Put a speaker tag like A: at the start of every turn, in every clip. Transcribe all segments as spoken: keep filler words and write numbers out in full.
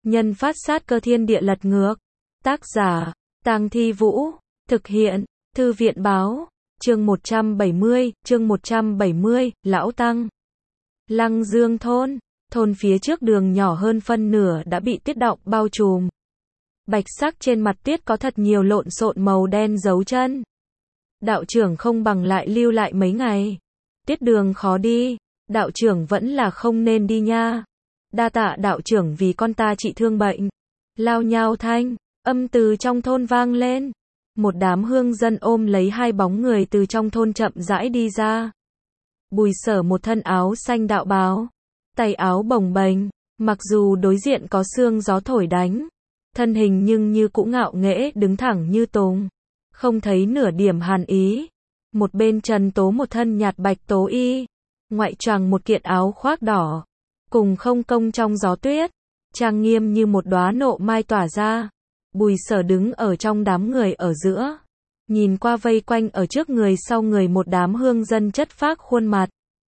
A: Nhân phát sát cơ thiên địa lật ngược. Tác giả, Tang Thi Vũ. Thực hiện, Thư viện báo. Chương một trăm bảy mươi, chương một trăm bảy mươi, Lão Tăng. Lăng Dương thôn. Thôn phía trước đường nhỏ hơn phân nửa đã bị tuyết đọng bao trùm. Bạch sắc trên mặt tuyết có thật nhiều lộn xộn màu đen dấu chân. Đạo trưởng không bằng lại lưu lại mấy ngày. Tuyết đường khó đi, đạo trưởng vẫn là không nên đi nha. Đa tạ đạo trưởng vì con ta trị thương bệnh. Lao nhao thanh, âm từ trong thôn vang lên. Một đám hương dân ôm lấy hai bóng người từ trong thôn chậm rãi đi ra. Bùi Sở một thân áo xanh đạo bào, tay áo bồng bềnh, mặc dù đối diện có sương gió thổi đánh, thân hình nhưng như cũ ngạo nghễ đứng thẳng như tùng, không thấy nửa điểm hàn ý. Một bên Trần Tố một thân nhạt bạch tố y, ngoại choàng một kiện áo khoác đỏ, cùng không công trong gió tuyết, trang nghiêm như một đóa nộ mai tỏa ra. Bùi Sở đứng ở trong đám người ở giữa, nhìn qua vây quanh ở trước người sau người một đám hương dân chất phác khuôn mặt,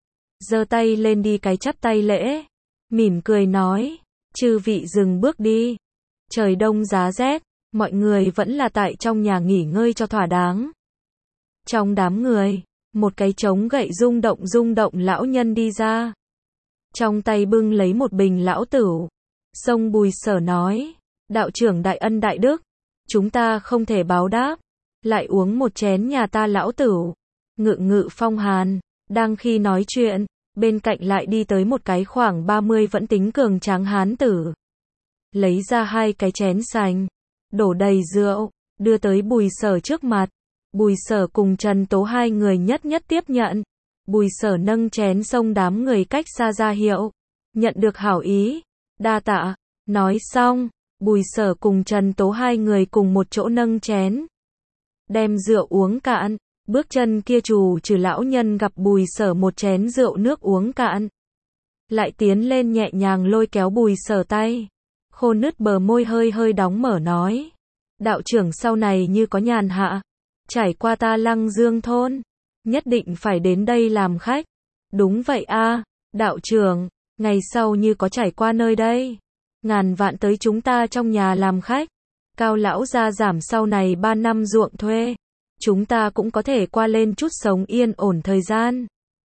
A: giơ tay lên đi cái chắp tay lễ, mỉm cười nói, chư vị dừng bước đi, trời đông giá rét, mọi người vẫn là tại trong nhà nghỉ ngơi cho thỏa đáng. Trong đám người, một cái trống gậy rung động rung động lão nhân đi ra, trong tay bưng lấy một bình lão tửu, xông Bùi Sở nói, đạo trưởng đại ân đại đức, chúng ta không thể báo đáp, lại uống một chén nhà ta lão tửu, ngự ngự phong hàn. Đang khi nói chuyện, bên cạnh lại đi tới một cái khoảng ba mươi vẫn tính cường tráng hán tử, lấy ra hai cái chén sành, đổ đầy rượu, đưa tới Bùi Sở trước mặt. Bùi Sở cùng Trần Tố hai người nhất nhất tiếp nhận. Bùi Sở nâng chén xông đám người cách xa ra hiệu, nhận được hảo ý, đa tạ. Nói xong, Bùi Sở cùng Trần Tố hai người cùng một chỗ nâng chén, đem rượu uống cạn. Bước chân kia trù trừ lão nhân gặp Bùi Sở một chén rượu nước uống cạn, lại tiến lên nhẹ nhàng lôi kéo Bùi Sở tay, khô nứt bờ môi hơi hơi đóng mở nói, đạo trưởng sau này như có nhàn hạ, trải qua ta Lăng Dương thôn, nhất định phải đến đây làm khách. Đúng vậy a, đạo trưởng, ngày sau như có trải qua nơi đây, ngàn vạn tới chúng ta trong nhà làm khách. Cao lão gia giảm sau này ba năm ruộng thuê, chúng ta cũng có thể qua lên chút sống yên ổn thời gian.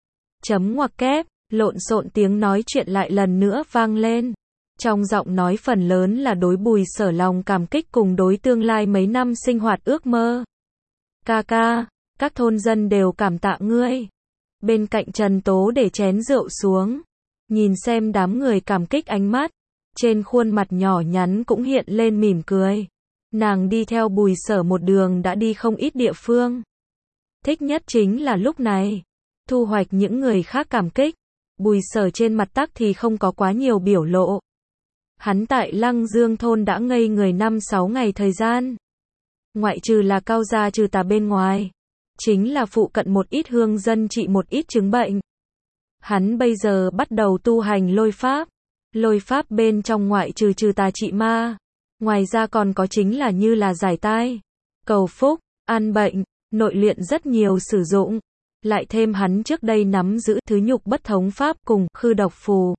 A: Chấm ngoặc kép, lộn xộn tiếng nói chuyện lại lần nữa vang lên. Trong giọng nói phần lớn là đối Bùi Sở lòng cảm kích cùng đối tương lai mấy năm sinh hoạt ước mơ. Ca ca, các thôn dân đều cảm tạ ngươi. Bên cạnh Trần Tố để chén rượu xuống, nhìn xem đám người cảm kích ánh mắt, trên khuôn mặt nhỏ nhắn cũng hiện lên mỉm cười. Nàng đi theo Bùi Sở một đường đã đi không ít địa phương. Thích nhất chính là lúc này, thu hoạch những người khác cảm kích. Bùi Sở trên mặt tắc thì không có quá nhiều biểu lộ. Hắn tại Lăng Dương thôn đã ngây người năm sáu ngày thời gian. Ngoại trừ là Cao gia trừ tà bên ngoài, chính là phụ cận một ít hương dân trị một ít chứng bệnh. Hắn bây giờ bắt đầu tu hành lôi pháp. Lôi pháp bên trong ngoại trừ trừ tà trị ma, ngoài ra còn có chính là như là giải tai, cầu phúc, an bệnh, nội luyện rất nhiều sử dụng. Lại thêm hắn trước đây nắm giữ thứ nhục bất thống pháp cùng khư độc phù.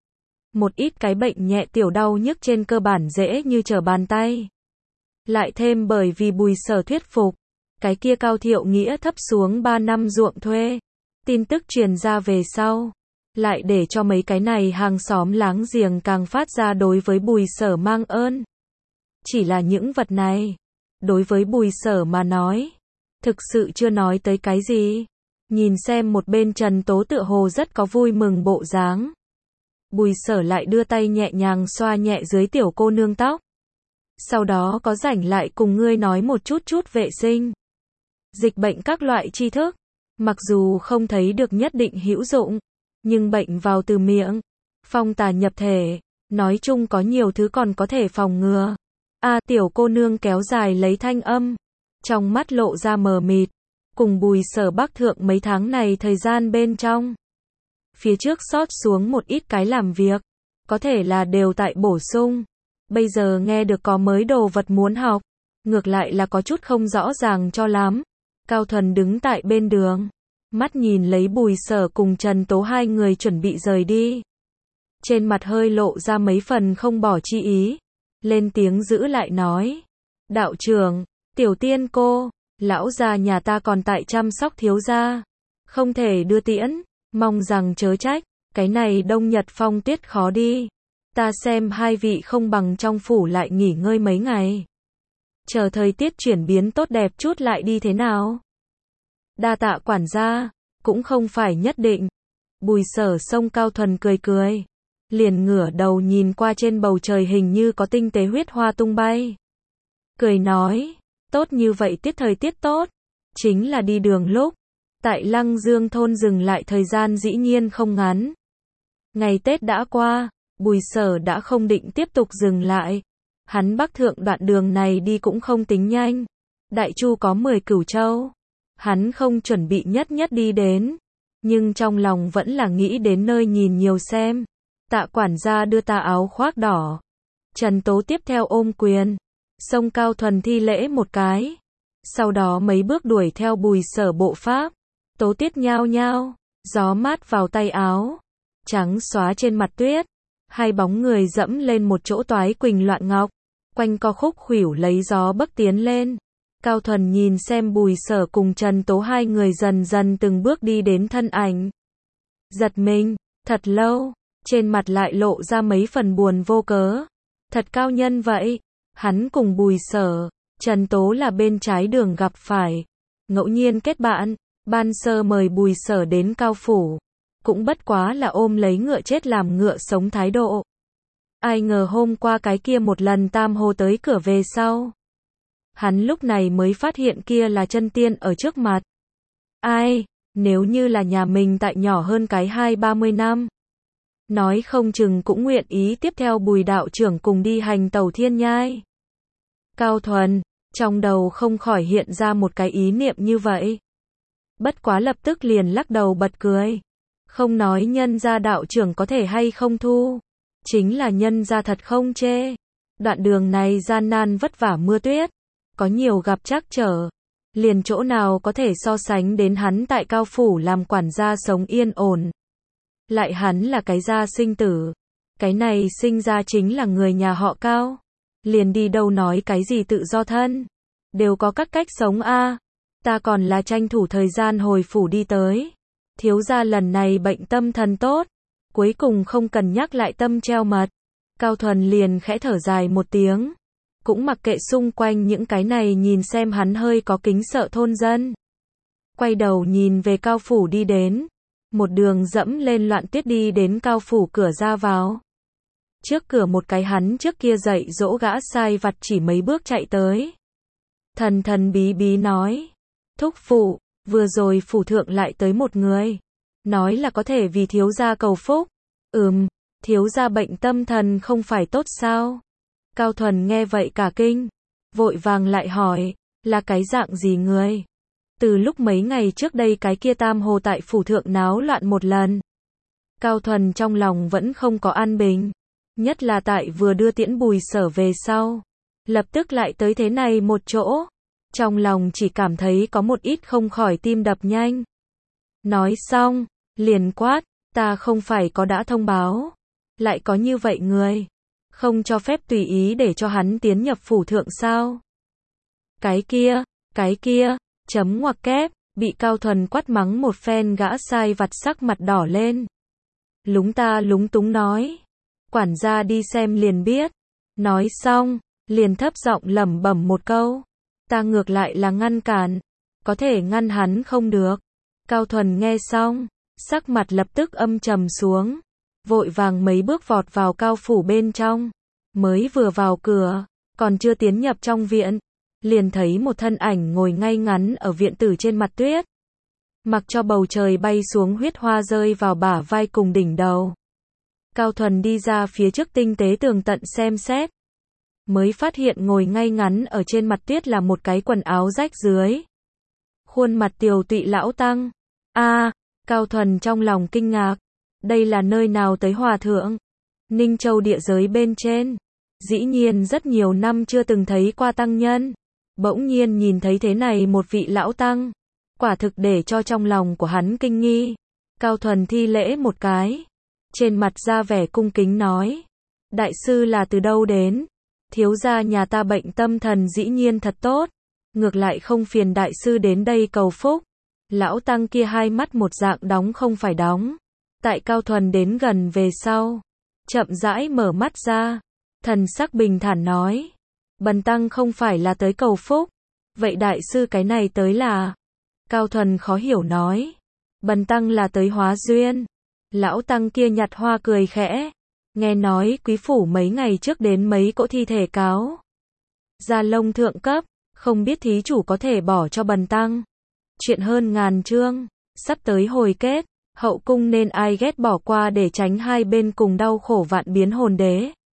A: Một ít cái bệnh nhẹ tiểu đau nhức trên cơ bản dễ như trở bàn tay. Lại thêm bởi vì Bùi Sở thuyết phục, cái kia Cao Thiệu Nghĩa thấp xuống ba năm ruộng thuê. Tin tức truyền ra về sau, lại để cho mấy cái này hàng xóm láng giềng càng phát ra đối với Bùi Sở mang ơn. Chỉ là những vật này, đối với Bùi Sở mà nói, thực sự chưa nói tới cái gì. Nhìn xem một bên Trần Tố tựa hồ rất có vui mừng bộ dáng. Bùi Sở lại đưa tay nhẹ nhàng xoa nhẹ dưới tiểu cô nương tóc. Sau đó có rảnh lại cùng ngươi nói một chút chút vệ sinh, dịch bệnh các loại tri thức. Mặc dù không thấy được nhất định hữu dụng, nhưng bệnh vào từ miệng, phong tà nhập thể, nói chung có nhiều thứ còn có thể phòng ngừa. A à, tiểu cô nương kéo dài lấy thanh âm, trong mắt lộ ra mờ mịt, cùng Bùi Sở bắc thượng mấy tháng này thời gian bên trong. Phía trước sót xuống một ít cái làm việc, có thể là đều tại bổ sung. Bây giờ nghe được có mới đồ vật muốn học, ngược lại là có chút không rõ ràng cho lắm. Cao Thuần đứng tại bên đường, mắt nhìn lấy Bùi Sở cùng Trần Tố hai người chuẩn bị rời đi. Trên mặt hơi lộ ra mấy phần không bỏ chi ý. lên tiếng giữ lại nói. Đạo trưởng, tiểu tiên cô, lão già nhà ta còn tại chăm sóc thiếu gia, không thể đưa tiễn, mong rằng chớ trách, cái này đông nhật phong tuyết khó đi. Ta xem hai vị không bằng trong phủ lại nghỉ ngơi mấy ngày. Chờ thời tiết chuyển biến tốt đẹp chút lại đi thế nào? Đa tạ quản gia, cũng không phải nhất định. Bùi Sở Sông Cao Thuần cười cười, liền ngửa đầu nhìn qua trên bầu trời hình như có tinh tế huyết hoa tung bay. Cười nói, tốt như vậy tiết thời tiết tốt, chính là đi đường lúc. Tại Lăng Dương thôn dừng lại thời gian dĩ nhiên không ngắn. Ngày Tết đã qua, Bùi Sở đã không định tiếp tục dừng lại. Hắn bắc thượng đoạn đường này đi cũng không tính nhanh. Đại Chu có mười cửu châu. Hắn không chuẩn bị nhất nhất đi đến. Nhưng trong lòng vẫn là nghĩ đến nơi nhìn nhiều xem. Tạ quản gia đưa ta áo khoác đỏ. Trần Tố tiếp theo ôm quyền. Sông Cao Thuần thi lễ một cái. Sau đó mấy bước đuổi theo Bùi Sở bộ pháp. Tố tiết nhao nhao. Gió mát vào tay áo. Trắng xóa trên mặt tuyết. Hai bóng người dẫm lên một chỗ toái quỳnh loạn ngọc. Quanh co khúc khuỷu lấy gió bấc tiến lên. Cao Thuần nhìn xem Bùi Sở cùng Trần Tố hai người dần dần từng bước đi đến thân ảnh. Giật mình, thật lâu, trên mặt lại lộ ra mấy phần buồn vô cớ. Thật cao nhân vậy, hắn cùng Bùi Sở, Trần Tố là bên trái đường gặp phải. Ngẫu nhiên kết bạn, ban sơ mời Bùi Sở đến Cao Phủ. Cũng bất quá là ôm lấy ngựa chết làm ngựa sống thái độ. Ai ngờ hôm qua cái kia một lần tam hồ tới cửa về sau. Hắn lúc này mới phát hiện kia là chân tiên ở trước mặt. Ai, nếu như là nhà mình tại nhỏ hơn cái hai ba mươi năm. Nói không chừng cũng nguyện ý tiếp theo Bùi đạo trưởng cùng đi hành tẩu thiên nhai. Cao Thuần, trong đầu không khỏi hiện ra một cái ý niệm như vậy. Bất quá lập tức liền lắc đầu bật cười. Không nói nhân gia đạo trưởng có thể hay không thu. Chính là nhân gia thật không chê. Đoạn đường này gian nan vất vả mưa tuyết. Có nhiều gặp trắc trở. Liền chỗ nào có thể so sánh đến hắn tại Cao Phủ làm quản gia sống yên ổn. Lại hắn là cái gia sinh tử. Cái này sinh ra chính là người nhà họ Cao. Liền đi đâu nói cái gì tự do thân. Đều có các cách sống a. Ta còn là tranh thủ thời gian hồi phủ đi tới. Thiếu gia lần này bệnh tâm thần tốt. Cuối cùng không cần nhắc lại tâm treo mật. Cao Thuần liền khẽ thở dài một tiếng. Cũng mặc kệ xung quanh những cái này nhìn xem hắn hơi có kính sợ thôn dân. Quay đầu nhìn về Cao Phủ đi đến. Một đường dẫm lên loạn tuyết đi đến Cao Phủ cửa ra vào. Trước cửa một cái hắn trước kia dạy dỗ gã sai vặt chỉ mấy bước chạy tới. Thần thần bí bí nói. Thúc phụ, vừa rồi phủ thượng lại tới một người. Nói là có thể vì thiếu gia cầu phúc. Ừm, thiếu gia bệnh tâm thần không phải tốt sao? Cao Thuần nghe vậy cả kinh. Vội vàng lại hỏi, là cái dạng gì người? Từ lúc mấy ngày trước đây cái kia tam hồ tại phủ thượng náo loạn một lần. Cao Thuần trong lòng vẫn không có an bình. Nhất là tại vừa đưa tiễn Bùi Sở về sau. Lập tức lại tới thế này một chỗ. Trong lòng chỉ cảm thấy có một ít không khỏi tim đập nhanh. Nói xong, liền quát, ta không phải có đã thông báo. Lại có như vậy người. Không cho phép tùy ý để cho hắn tiến nhập phủ thượng sao. Cái kia, cái kia, chấm ngoặc kép, bị Cao Thuần quát mắng một phen gã sai vặt sắc mặt đỏ lên. Lúng ta lúng túng nói. Quản gia đi xem liền biết. Nói xong, liền thấp giọng lẩm bẩm một câu. Ta ngược lại là ngăn cản. Có thể ngăn hắn không được. Cao Thuần nghe xong, sắc mặt lập tức âm trầm xuống. Vội vàng mấy bước vọt vào Cao Phủ bên trong. Mới vừa vào cửa, còn chưa tiến nhập trong viện. Liền thấy một thân ảnh ngồi ngay ngắn ở viện tử trên mặt tuyết. Mặc cho bầu trời bay xuống huyết hoa rơi vào bả vai cùng đỉnh đầu. Cao Thuần đi ra phía trước tinh tế tường tận xem xét. Mới phát hiện ngồi ngay ngắn ở trên mặt tuyết là một cái quần áo rách dưới. Khuôn mặt tiều tụy lão tăng. A, Cao Thuần trong lòng kinh ngạc. Đây là nơi nào tới hòa thượng? Ninh Châu địa giới bên trên. Dĩ nhiên rất nhiều năm chưa từng thấy qua tăng nhân. Bỗng nhiên nhìn thấy thế này một vị lão tăng. Quả thực để cho trong lòng của hắn kinh nghi. Cao Thuần thi lễ một cái. Trên mặt ra vẻ cung kính nói. Đại sư là từ đâu đến? thiếu gia nhà ta bệnh tâm thần dĩ nhiên thật tốt, ngược lại không phiền đại sư đến đây cầu phúc. Lão tăng kia hai mắt một dạng đóng không phải đóng. Tại Cao Thuần đến gần về sau, chậm rãi mở mắt ra, thần sắc bình thản nói, bần tăng không phải là tới cầu phúc, vậy đại sư cái này tới là? Cao Thuần khó hiểu nói, bần tăng là tới hóa duyên. Lão tăng kia nhặt hoa cười khẽ, nghe nói quý phủ mấy ngày trước đến mấy cỗ thi thể cáo gia lông thượng cấp, không biết thí chủ có thể bỏ cho bần tăng. Chuyện hơn ngàn chương, sắp tới hồi kết, hậu cung nên ai ghét bỏ qua để tránh hai bên cùng đau khổ vạn biến hồn đế.